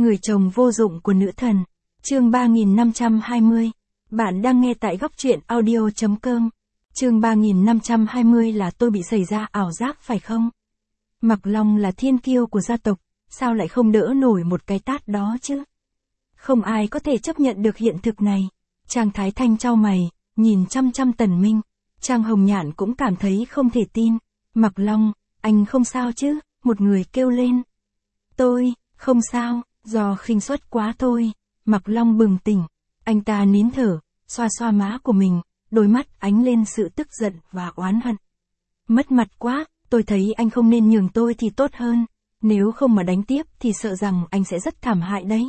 Người chồng vô dụng của nữ thần. Chương 3520. Bạn đang nghe tại góc truyện audio.com. Chương 3520 là tôi bị xảy ra ảo giác phải không? Mặc Long là thiên kiêu của gia tộc, sao lại không đỡ nổi một cái tát đó chứ? Không ai có thể chấp nhận được hiện thực này. Trang Thái Thanh chau mày, nhìn chăm chăm Tần Minh. Trang Hồng Nhạn cũng cảm thấy không thể tin. Mặc Long, anh không sao chứ? Một người kêu lên. Tôi, không sao, do khinh suất quá thôi. Mặc Long bừng tỉnh. Anh ta nín thở, xoa xoa má của mình, đôi mắt ánh lên sự tức giận và oán hận. Mất mặt quá, tôi thấy anh không nên nhường tôi thì tốt hơn. Nếu không mà đánh tiếp thì sợ rằng anh sẽ rất thảm hại đấy.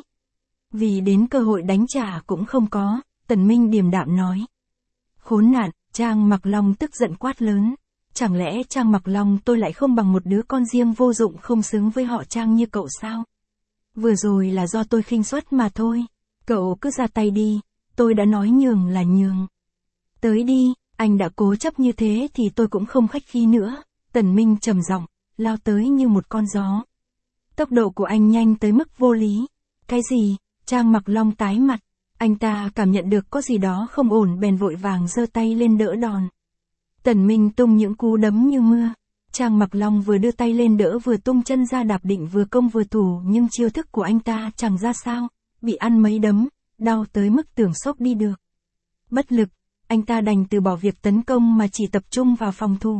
Vì đến cơ hội đánh trả cũng không có, Tần Minh điềm đạm nói. Khốn nạn, Trang Mặc Long tức giận quát lớn. Chẳng lẽ Trang Mặc Long tôi lại không bằng một đứa con riêng vô dụng không xứng với họ Trang như cậu sao? Vừa rồi là do tôi khinh suất mà thôi. Cậu cứ ra tay đi, tôi đã nói nhường là nhường. Tới đi, anh đã cố chấp như thế thì tôi cũng không khách khí nữa. Tần Minh trầm giọng, lao tới như một con gió. Tốc độ của anh nhanh tới mức vô lý. Cái gì? Trang Mặc Long tái mặt. Anh ta cảm nhận được có gì đó không ổn bèn vội vàng giơ tay lên đỡ đòn. Tần Minh tung những cú đấm như mưa. Trang Mặc Long vừa đưa tay lên đỡ vừa tung chân ra đạp định vừa công vừa thủ, nhưng chiêu thức của anh ta chẳng ra sao, bị ăn mấy đấm, đau tới mức tưởng xốc đi được. Bất lực, anh ta đành từ bỏ việc tấn công mà chỉ tập trung vào phòng thủ.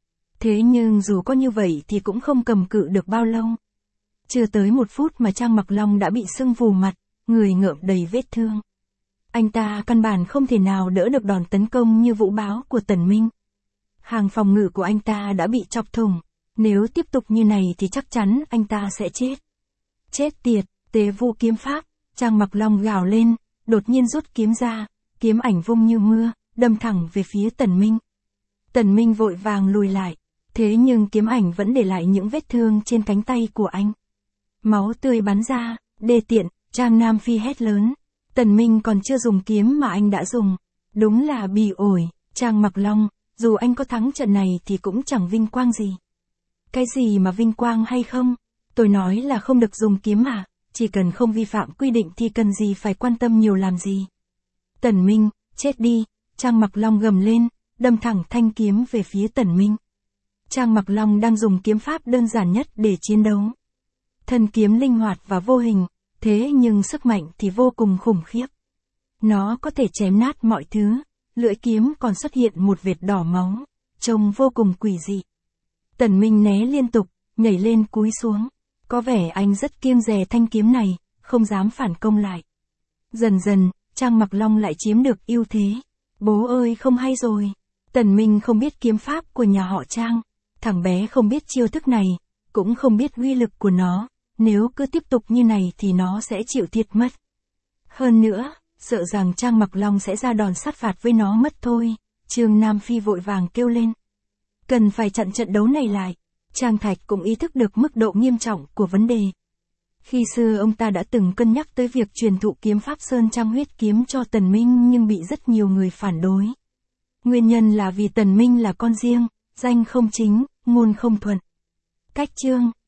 Thế nhưng dù có như vậy thì cũng không cầm cự được bao lâu. Chưa tới 1 phút mà Trang Mặc Long đã bị sưng vù mặt, người ngợm đầy vết thương. Anh ta căn bản không thể nào đỡ được đòn tấn công như vũ bão của Tần Minh. Hàng phòng ngự của anh ta đã bị chọc thủng, nếu tiếp tục như này thì chắc chắn anh ta sẽ chết. Chết tiệt, Tế Vu kiếm pháp, Trang Mặc Long gào lên, đột nhiên rút kiếm ra, kiếm ảnh vung như mưa, đâm thẳng về phía Tần Minh. Tần Minh vội vàng lùi lại, thế nhưng kiếm ảnh vẫn để lại những vết thương trên cánh tay của anh. Máu tươi bắn ra, đê tiện, Trang Nam Phi hét lớn. Tần Minh còn chưa dùng kiếm mà anh đã dùng. Đúng là bỉ ổi, Trang Mặc Long, dù anh có thắng trận này thì cũng chẳng vinh quang gì. Cái gì mà vinh quang hay không? Tôi nói là không được dùng kiếm à, chỉ cần không vi phạm quy định thì cần gì phải quan tâm nhiều làm gì. Tần Minh, chết đi, Trang Mặc Long gầm lên, đâm thẳng thanh kiếm về phía Tần Minh. Trang Mặc Long đang dùng kiếm pháp đơn giản nhất để chiến đấu. Thân kiếm linh hoạt và vô hình, thế nhưng sức mạnh thì vô cùng khủng khiếp. Nó có thể chém nát mọi thứ, lưỡi kiếm còn xuất hiện một vệt đỏ máu, trông vô cùng quỷ dị. Tần Minh né liên tục, nhảy lên cúi xuống. Có vẻ anh rất kiêng dè thanh kiếm này, không dám phản công lại. Dần dần, Trang Mặc Long lại chiếm được ưu thế. Bố ơi không hay rồi. Tần Minh không biết kiếm pháp của nhà họ Trang. Thằng bé không biết chiêu thức này, cũng không biết uy lực của nó. Nếu cứ tiếp tục như này thì nó sẽ chịu thiệt mất. Hơn nữa, sợ rằng Trang Mặc Long sẽ ra đòn sát phạt với nó mất thôi. Trương Nam Phi vội vàng kêu lên. Cần phải chặn trận đấu này lại. Trang Thạch cũng ý thức được mức độ nghiêm trọng của vấn đề. Khi xưa ông ta đã từng cân nhắc tới việc truyền thụ kiếm pháp Sơn Trang huyết kiếm cho Tần Minh nhưng bị rất nhiều người phản đối. Nguyên nhân là vì Tần Minh là con riêng, danh không chính, ngôn không thuận. Cách chương